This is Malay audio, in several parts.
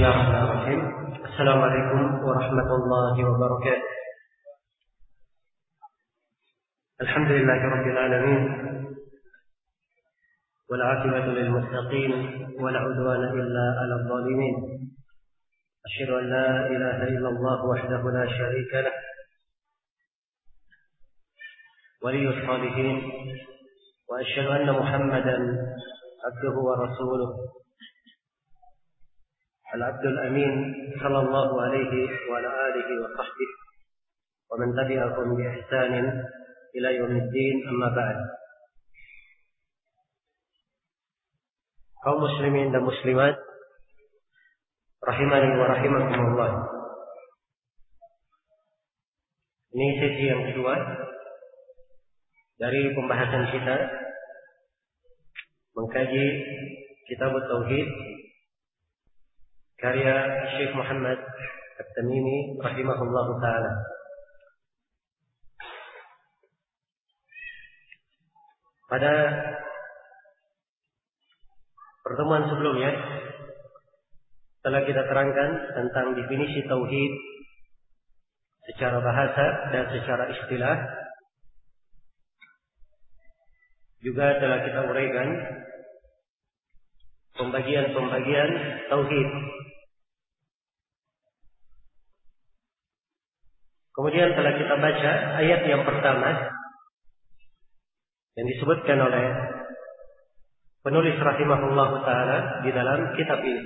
Bismillahirrahmanirrahim. Assalamualaikum warahmatullahi wabarakatuh. Alhamdulillahirabbil alamin. Wal 'aqibatu lil muttaqin wa la 'udwana illa 'alal zalimin. Asyhadu an la ilaha illallah wahdahu la syarika lah. Waliyyus shalihin wa asyhadu anna Muhammadan abduhu wa rasuluh. العبد الأمين صلى الله عليه وعلى آله وصحبه ومن تبعهم بإحسان إلى يوم الدين أما بعد. Kaum muslimin dan muslimat rahimani wa rahimakumullah. Ini sesi yang kedua dari pembahasan kita mengkaji Kitab Tauhid karya Syekh Muhammad At-Tamimi rahimahullah ta'ala. Pada pertemuan sebelumnya telah kita terangkan tentang definisi tauhid secara bahasa dan secara istilah. Juga telah kita uraikan pembagian-pembagian tauhid. Kemudian telah kita baca ayat yang pertama yang disebutkan oleh penulis rahimahullah ta'ala di dalam kitab ini,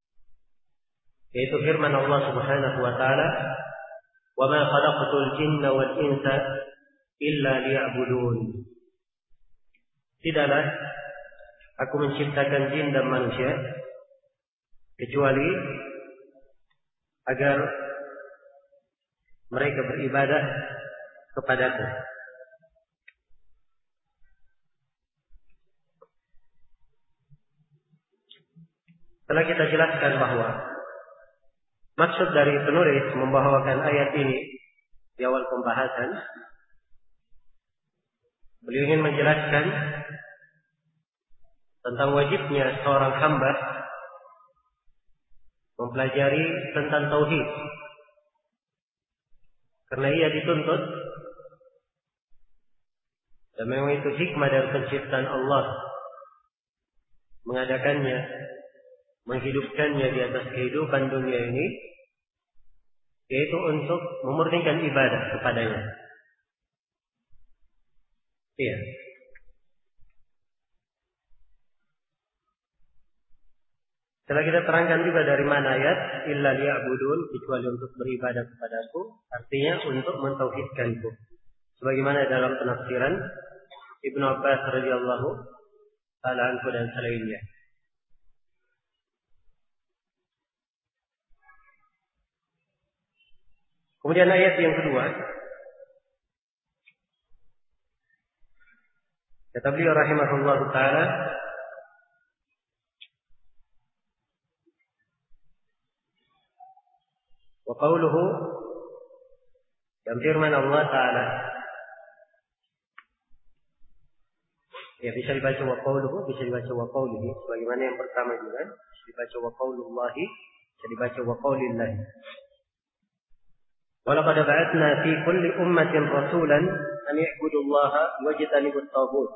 yaitu firman Allah subhanahu wa ta'ala, wa ma khalaqtul jinna wal insa illa liya'budun. Tidaklah aku menciptakan jin dan manusia kecuali agar mereka beribadah kepadaku. Telah kita jelaskan bahwa maksud dari penulis membawakan ayat ini di awal pembahasan, beliau ingin menjelaskan tentang wajibnya seorang hamba mempelajari tentang tauhid, karena ia dituntut, dan memang itu hikmah dari penciptaan Allah, mengadakannya, menghidupkannya di atas kehidupan dunia ini, yaitu untuk memurnikan ibadah kepadanya. Iya. Setelah kita terangkan juga dari mana ayat illa liya'budun, kecuali untuk beribadah kepadaku, artinya untuk mentauhidkanku. Sebagaimana dalam penafsiran Ibnu Abbas radhiyallahu ta'ala anhu dan selainnya. Kemudian ayat yang kedua, kata beliau rahimahullahu ta'ala, wa qawluhu, dan firman Allah Ta'ala. Ya, bisa dibaca wa qawluhu, bisa dibaca wa qawlihi, sebagaimana yang pertama juga, bisa dibaca wa qawlullahi, bisa dibaca wa qawlillahi. Wa laqad ba'atsna fi kulli ummatin rasulan an i'budullaha wajtanibut taghut.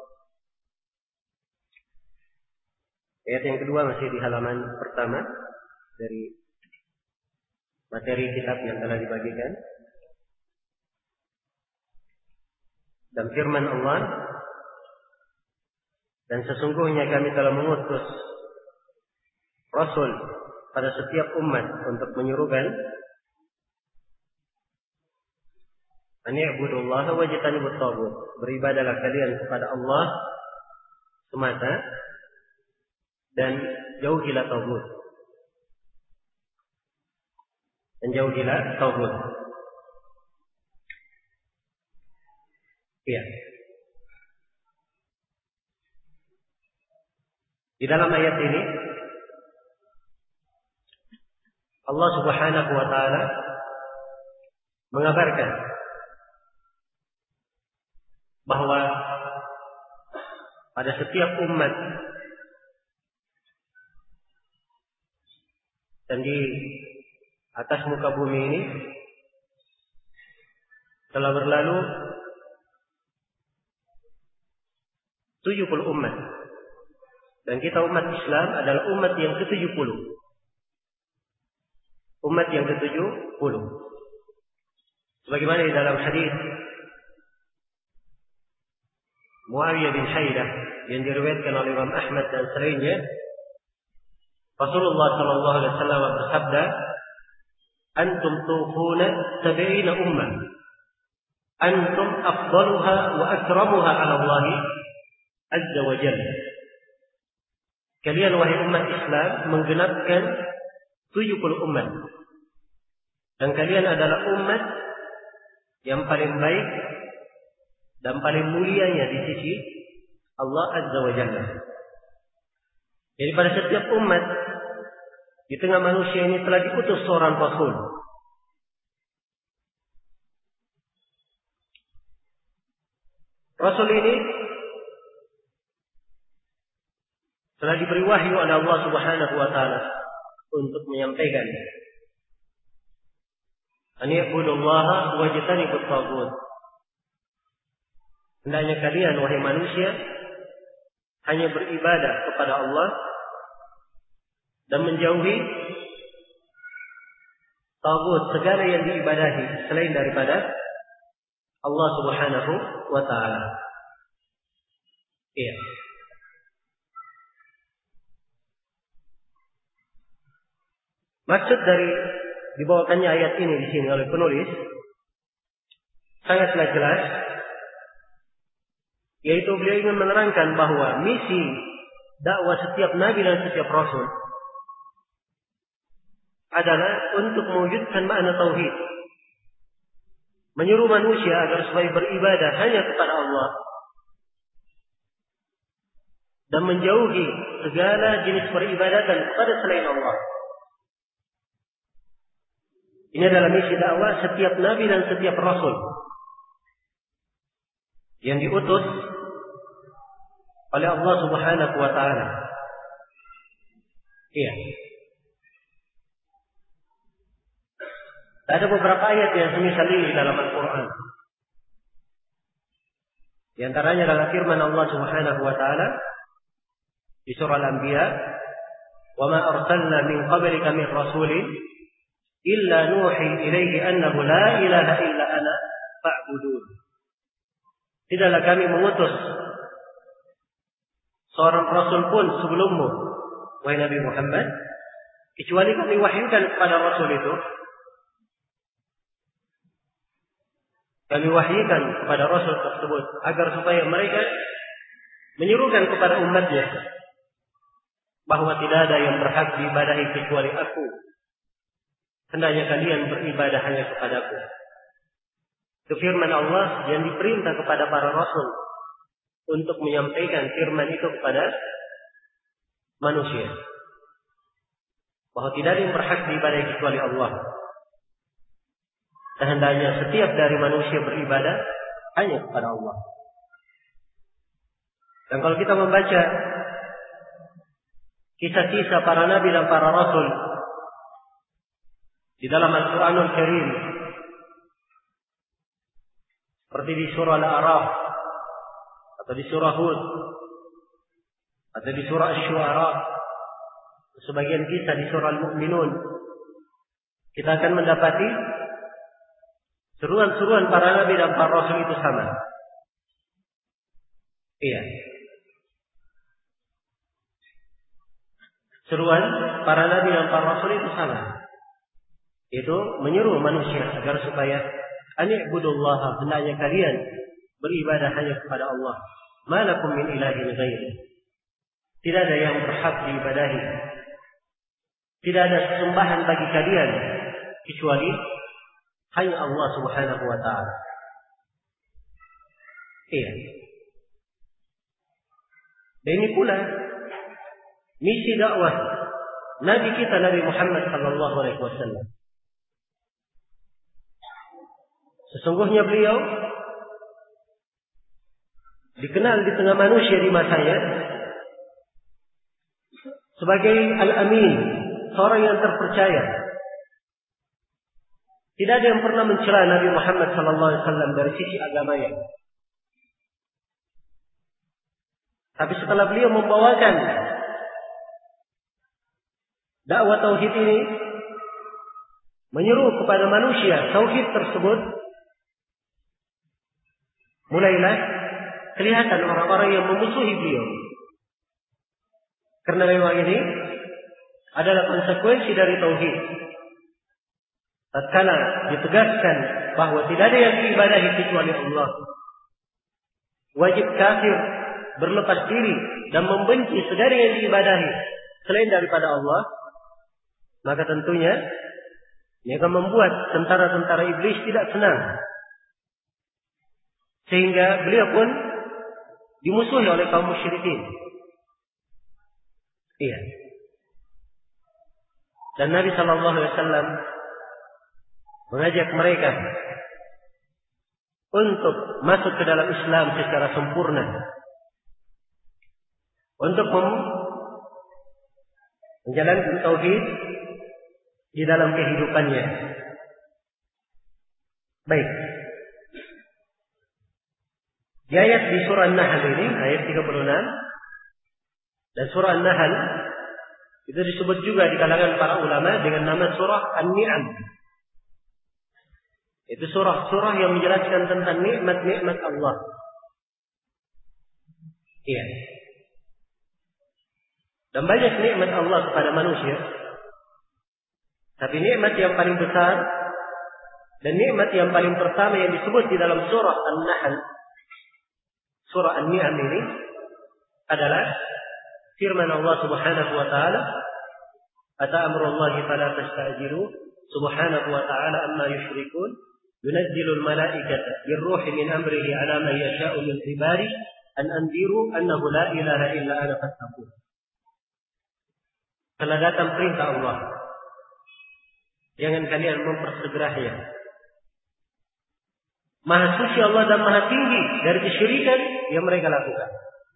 Ayat yang kedua masih di halaman pertama dari materi kitab yang telah dibagikan. Dan firman Allah, dan sesungguhnya kami telah mengutus Rasul pada setiap umat untuk menyuruhkan an i'budullaha wajtanibut taghut, beribadahlah kalian kepada Allah semata dan jauhilah taghut. Menjauhilah tauhid. Iya. Di dalam ayat ini Allah Subhanahu wa taala mengabarkan bahwa pada setiap umat Dan di atas muka bumi ini telah berlalu 70 umat. Dan kita umat Islam adalah umat yang ke-70. Umat yang ke-70. Sebagaimana di dalam hadis Muawiyah bin Haidah yang diriwayatkan oleh Imam Ahmad dan selainnya, Rasulullah sallallahu alaihi wasallam bersabda, "Antum tuquna 70 ummah. Antum afdaluha wa akramuha 'ala Allah azza wa jalla." Kalian wahai umat Islam menggenapkan 70 umat. Dan kalian adalah umat yang paling baik dan paling mulianya di sisi Allah azza wa jalla. Jadi pada setiap umat di tengah manusia ini telah diutus seorang Rasul. Rasul ini telah diberi wahyu oleh Allah Subhanahu wa taala untuk menyampaikan an ya'budullaha wa yajtanibut taghut. Hendaknya kalian wahai manusia hanya beribadah kepada Allah dan menjauhi taghut, segala yang diibadahi selain daripada Allah Subhanahu wa taala. Iya. Maksud dari dibawakannya ayat ini di sini oleh penulis sangatlah jelas, yaitu beliau ingin menerangkan bahwa misi dakwah setiap nabi dan setiap rasul adalah untuk mewujudkan makna tauhid, menyuruh manusia agar supaya beribadah hanya kepada Allah dan menjauhi segala jenis peribadatan kepada selain Allah. Ini adalah misi dakwah setiap nabi dan setiap rasul yang diutus oleh Allah Subhanahu wa taala. Iya. Ada beberapa ayat yang semisal ini dalam Al-Quran. Di antaranya adalah firman Allah Subhanahu wa taala di surah Al-Anbiya, "Wa ma arsalna min qablika min rasulin illa nuhi ilaihi annahu la ilaha illa ana fa'budun." Tidaklah kami mengutus seorang rasul pun sebelummu, wahai Nabi Muhammad, kecuali kami wahyukan kepada rasul itu, kami wahyukan kepada rasul tersebut agar supaya mereka menyerukan kepada umatnya bahwa tidak ada yang berhak diibadahi kecuali aku. Hendaknya kalian beribadah hanya kepadaku. Itu firman Allah yang diperintah kepada para rasul untuk menyampaikan firman itu kepada manusia, bahwa tidak ada yang berhak diibadahi kecuali Allah. Dan hendaknya setiap dari manusia beribadah hanya kepada Allah. Dan kalau kita membaca kisah-kisah para nabi dan para rasul di dalam Al-Quranul Karim, seperti di surah Al-A'raf, atau di surah Hud, atau di surah Asy-Syu'ara, sebagian kisah di surah Al-Mu'minun, kita akan mendapati seruan-seruan para nabi dan para rasul itu sama. Iya. Seruan para nabi dan para rasul itu sama. Itu menyuruh manusia agar supaya ani'budullaha, hendaknya kalian beribadah hanya kepada Allah. Ma lakum min ilahin ghairi. Tidak ada yang berhak diibadahi. Tidak ada sesembahan bagi kalian kecuali hanya Allah Subhanahu wa taala. Iya. Dan ini pula misi dakwah Nabi kita Nabi Muhammad sallallahu alaihi wasallam. Sesungguhnya beliau dikenal di tengah manusia di masanya sebagai Al-Amin, seorang yang terpercaya. Tidak ada yang pernah mencela Nabi Muhammad SAW dari sisi agamanya. Tapi setelah beliau membawakan dakwah tauhid ini, menyeru kepada manusia tauhid tersebut, mulailah kelihatan orang-orang yang memusuhi beliau. Karena memang ini adalah konsekuensi dari tauhid. Tatkala ditegaskan bahwa tidak ada yang diibadahi kecuali Allah, wajib kafir berlepas diri dan membenci segala yang diibadahi selain daripada Allah, maka tentunya ini akan membuat tentara-tentara iblis tidak senang. Sehingga beliau pun dimusuhi oleh kaum musyrikin. Iya. Dan Nabi SAW mengajak mereka untuk masuk ke dalam Islam secara sempurna, untuk menjalankan tauhid di dalam kehidupannya. Baik. Di ayat di surah An-Nahl ini, ayat 36, dan surah An-Nahl itu disebut juga di kalangan para ulama dengan nama surah An-Ni'am. Itu surah-surah yang menjelaskan tentang nikmat-nikmat Allah. Iya. Dan banyak nikmat Allah kepada manusia. Tapi nikmat yang paling besar dan nikmat yang paling pertama yang disebut di dalam surah An-Nahl, surah An-Ni'am ini adalah firman Allah Subhanahu wa taala, "Ata amrullahi fala tasta'jilu, subhanahu wa ta'ala amma yusyrikun, yunazzilul malaikata birruhi min amrihi 'ala man yasha'u min 'ibadihi an anziru annahu la ilaha illa ana fattaqun." Telah datang perintah Allah, jangan kalian mempersegerahnya. Maha suci Allah dan maha tinggi dari kesyirikan yang mereka lakukan.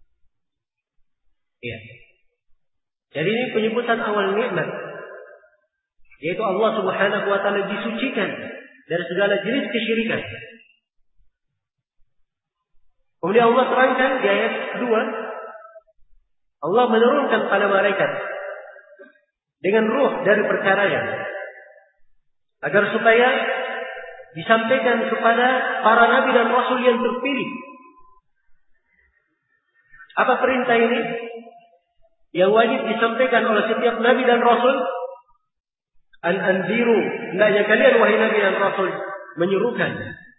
Ya. Jadi ini penyebutan awal nikmat, yaitu Allah Subhanahu wa taala disucikan dari segala jenis kesyirikan. Kemudian Allah terangkan di ayat kedua, Allah menurunkan pada malaikat dengan ruh dari perkaranya, agar supaya disampaikan kepada para nabi dan rasul yang terpilih. Apa perintah ini? Yang wajib disampaikan oleh setiap nabi dan rasul, an anziru, hendaknya kalian wahai nabi dan rasul menyerukan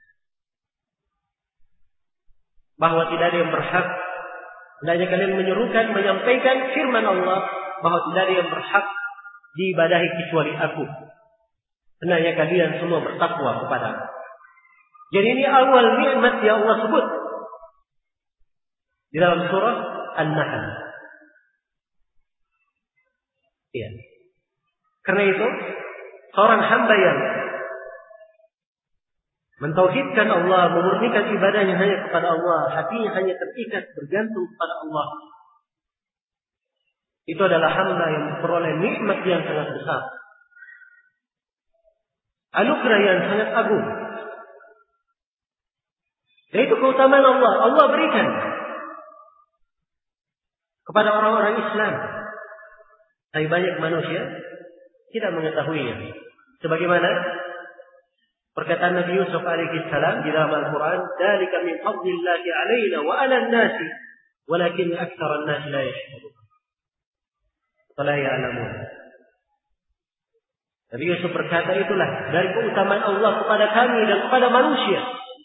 bahwa tidak ada yang berhak, hendaknya kalian menyerukan, menyampaikan firman Allah bahwa tidak ada yang berhak diibadahi kecuali aku. Hendaknya kalian semua bertakwa kepada aku. Jadi ini awal nikmat yang Allah sebut di dalam surah An-Nahl. Ya. Karena itu, seorang hamba yang mentauhidkan Allah, memurnikan ibadahnya hanya kepada Allah, hatinya hanya terikat bergantung kepada Allah, itu adalah hamba yang memperoleh nikmat yang sangat besar, anugerah yang sangat agung. Dan itu keutamaan Allah. Allah berikan kepada orang-orang Islam. Tapi banyak manusia tidak mengetahuinya. Sebagaimana perkataan Nabi Yusuf alaihi salam di dalam Al-Quran, "Dzalika min fadlillahi 'alaina wa 'alan nasi, walakin aktsaran nasi la yashkurun." Fala ya'lamun. Nabi Yusuf berkata, itulah dari keutamaan Allah kepada kami dan kepada manusia.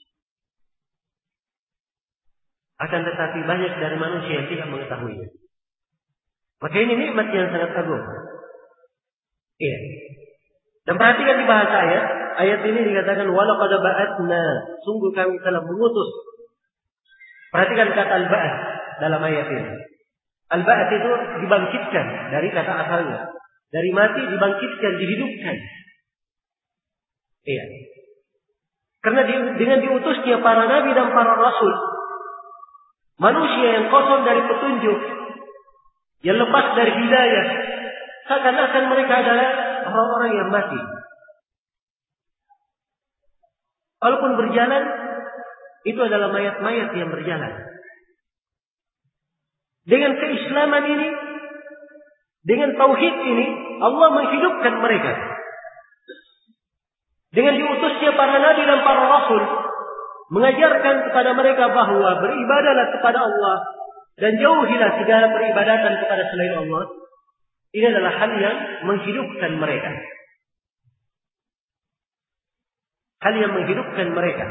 Akan tetapi banyak dari manusia yang tidak mengetahuinya. Maka ini nikmat yang sangat agung. Iya. Dan perhatikan di bahasa ayat ini dikatakan walaqad ba'atna, sungguh kami telah mengutus. Perhatikan kata al-ba'ats dalam ayat ini. Al-ba'ats itu dibangkitkan dari kata asalnya. Dari mati dibangkitkan, dihidupkan. Iya. Karena dengan diutusnya para nabi dan para rasul, manusia yang kosong dari petunjuk, yang lepas dari hidayah, seakan-akan mereka adalah orang-orang yang mati. Walaupun berjalan, itu adalah mayat-mayat yang berjalan. Dengan keislaman ini, dengan tauhid ini, Allah menghidupkan mereka. Dengan diutusnya para nabi dan para rasul, mengajarkan kepada mereka bahwa beribadahlah kepada Allah dan jauhilah segala peribadatan kepada selain Allah. Ini adalah hal yang menghidupkan mereka. Hal yang menghidupkan mereka.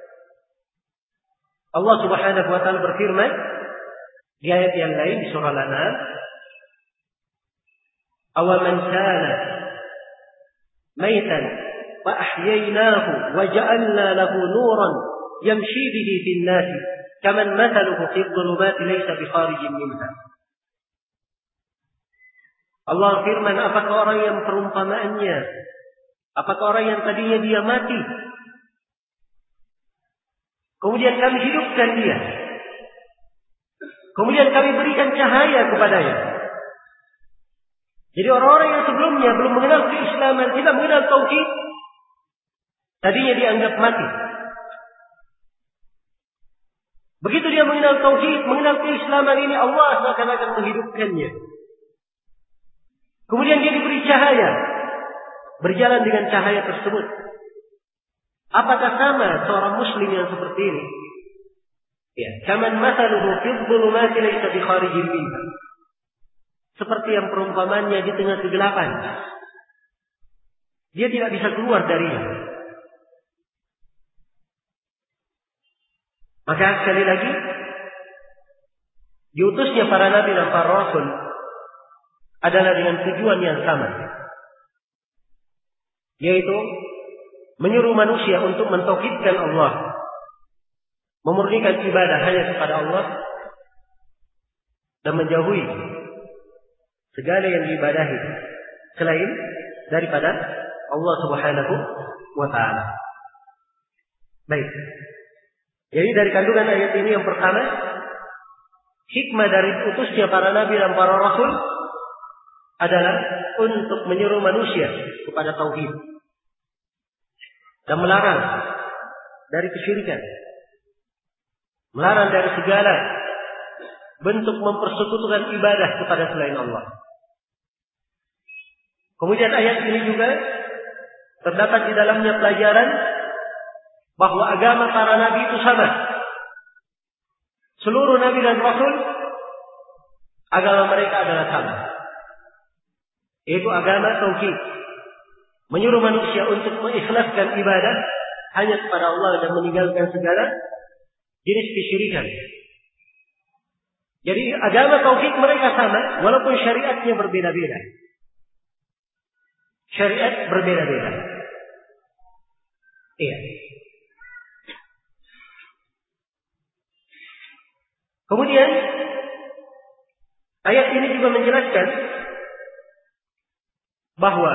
Allah Subhanahu wa taala berfirman di ayat yang lain di surah Al-An'am, "Awaman kana maitan fa ahyaynahu wa ja'alna lahu nuran yamshi bihi fin nas kaman mathaluhu fi dhulumati laysa bi kharijin minha." Allah firman, apakah orang yang perumpamaannya, apakah orang yang tadinya dia mati, kemudian kami hidupkan dia, kemudian kami berikan cahaya kepadanya. Jadi orang-orang yang sebelumnya belum mengenal keislaman, tidak mengenal tauhid, tadinya dianggap mati. Begitu dia mengenal tauhid, mengenal keislaman ini, Allah akan menghidupkannya. Kemudian dia diberi cahaya, berjalan dengan cahaya tersebut. Apakah sama seorang muslim yang seperti ini? Ya, kaman mathaluhu fi dhulumati laysa bi kharijin minha. Seperti yang perumpamannya di tengah kegelapan. Dia tidak bisa keluar darinya. Maka sekali lagi, diutusnya para nabi dan para rasul adalah dengan tujuan yang sama, yaitu menyuruh manusia untuk mentauhidkan Allah, memurnikan ibadah hanya kepada Allah, dan menjauhi segala yang diibadahi selain daripada Allah Subhanahu wa taala. Baik. Jadi dari kandungan ayat ini yang pertama, hikmah dari utusnya para nabi dan para rasul adalah untuk menyuruh manusia kepada tauhid dan melarang dari kesyirikan, melarang dari segala bentuk mempersekutukan ibadah kepada selain Allah. Kemudian ayat ini juga terdapat di dalamnya pelajaran bahwa agama para nabi itu sama. Seluruh nabi dan rasul, agama mereka adalah sama, yaitu agama tauhid, menyuruh manusia untuk mengikhlaskan ibadah hanya kepada Allah dan meninggalkan segala jenis kesyirikan. Jadi agama tauhid mereka sama, walaupun syariatnya berbeda-beda. Syariat berbeda-beda. Iya. Kemudian ayat ini juga menjelaskan bahwa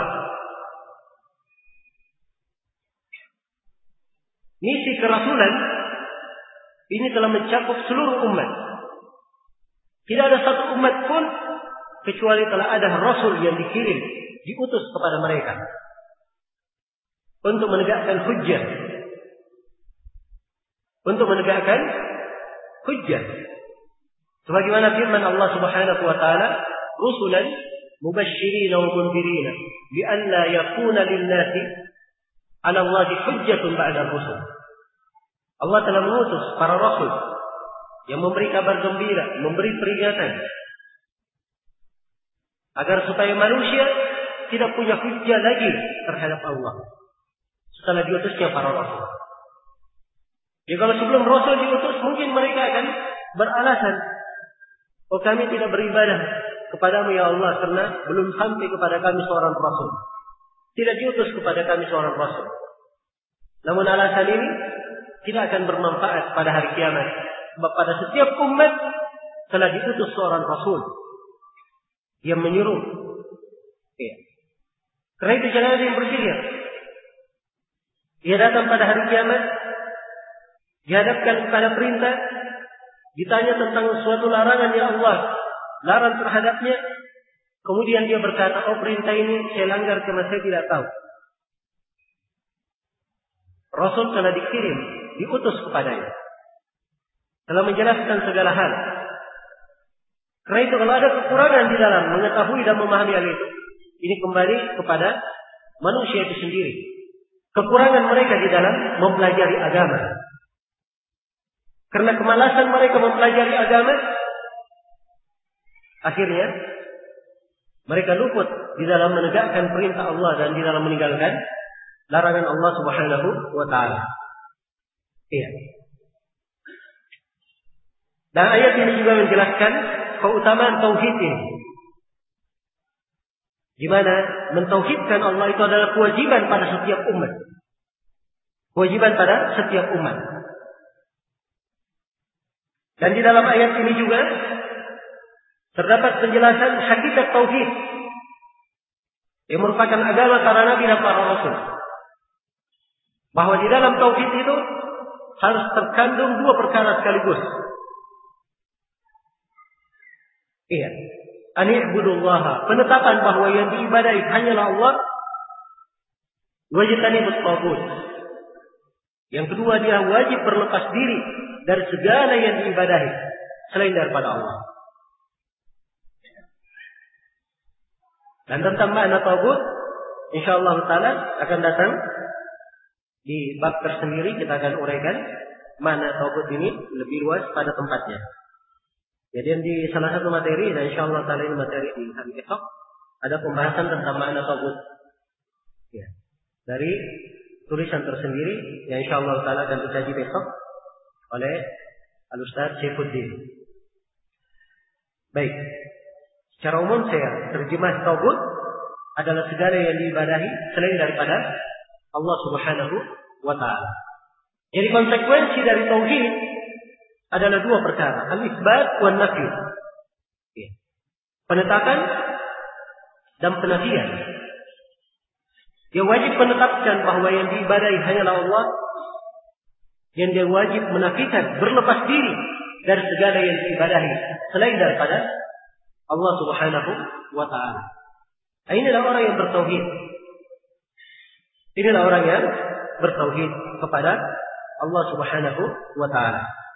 misi kerasulan ini telah mencakup seluruh umat. Tidak ada satu umat pun kecuali telah ada rasul yang dikirim, diutus kepada mereka untuk menegakkan hujjah. Untuk menegakkan hujjah. Sebagaimana firman Allah Subhanahu wa taala, "Rusulan mubasysyirin wa mundzirin li'alla yakuna lin-nasi 'ala Allahi hujjatun ba'da ar-rusul." Allah telah mengutus para rasul yang memberi kabar gembira, memberi peringatan, agar supaya manusia tidak punya hujjah lagi terhadap Allah setelah diutusnya para rasul. Ya, kalau sebelum rasul diutus, mungkin mereka akan beralasan, "Oh, kami tidak beribadah kepadamu ya Allah karena belum sampai kepada kami seorang rasul. Tidak diutus kepada kami seorang rasul." Namun alasan ini tidak akan bermanfaat pada hari kiamat. Sebab pada setiap umat telah diutus seorang rasul yang menyuruh. Ya. Karena itu jangan ada yang berpikir dia datang pada hari kiamat, dihadapkan kepada perintah, ditanya tentang suatu larangan yang Allah larang terhadapnya, kemudian dia berkata, oh perintah ini saya langgar karena saya tidak tahu. Rasul telah dikirim, diutus kepadanya, telah menjelaskan segala hal. Karena itu kalau ada kekurangan di dalam mengetahui dan memahami hal itu, ini kembali kepada manusia itu sendiri. Kekurangan mereka di dalam mempelajari agama. Karena kemalasan mereka mempelajari agama, akhirnya mereka luput di dalam menegakkan perintah Allah dan di dalam meninggalkan larangan Allah Subhanahu wa taala. Iya. Dan ayat ini juga menjelaskan keutamaan tauhid ini. Di mana mentauhidkan Allah itu adalah kewajiban pada setiap umat. Kewajiban pada setiap umat. Dan di dalam ayat ini juga terdapat penjelasan hakikat tauhid yang merupakan agama para nabi dan para rasul. Bahwa di dalam tauhid itu harus terkandung dua perkara sekaligus. Iya. Ani'budullaha, penetapan bahwa yang diibadahi hanyalah Allah. Wajtanibut taghut. Yang kedua, dia wajib berlepas diri dari segala yang diibadahi selain daripada Allah. Dan tentang makna taghut, insyaallah taala akan datang di bab tersendiri. Kita akan uraikan makna taghut ini lebih luas pada tempatnya. Jadi di salah satu materi, dan insyaallah taala ini materi di hari esok, ada pembahasan tentang makna taghut. Ya. Dari tulisan tersendiri yang insyaallah taala akan dikaji besok oleh Al-Ustaz Saifuddin. Baik. Secara umum saya terjemah taghut adalah segala yang diibadahi selain daripada Allah Subhanahu wa taala. Jadi konsekuensi dari tauhid adalah dua perkara, al-itsbat wan nafy. Penetapan dan penafian. Dia wajib menetapkan bahwa yang diibadahi hanyalah Allah, yang dia wajib menafikan, berlepas diri dari segala yang diibadahi selain daripada Allah Subhanahu wa taala. Inilah orang yang bertauhid. Inilah orang yang bertauhid kepada Allah Subhanahu wa taala.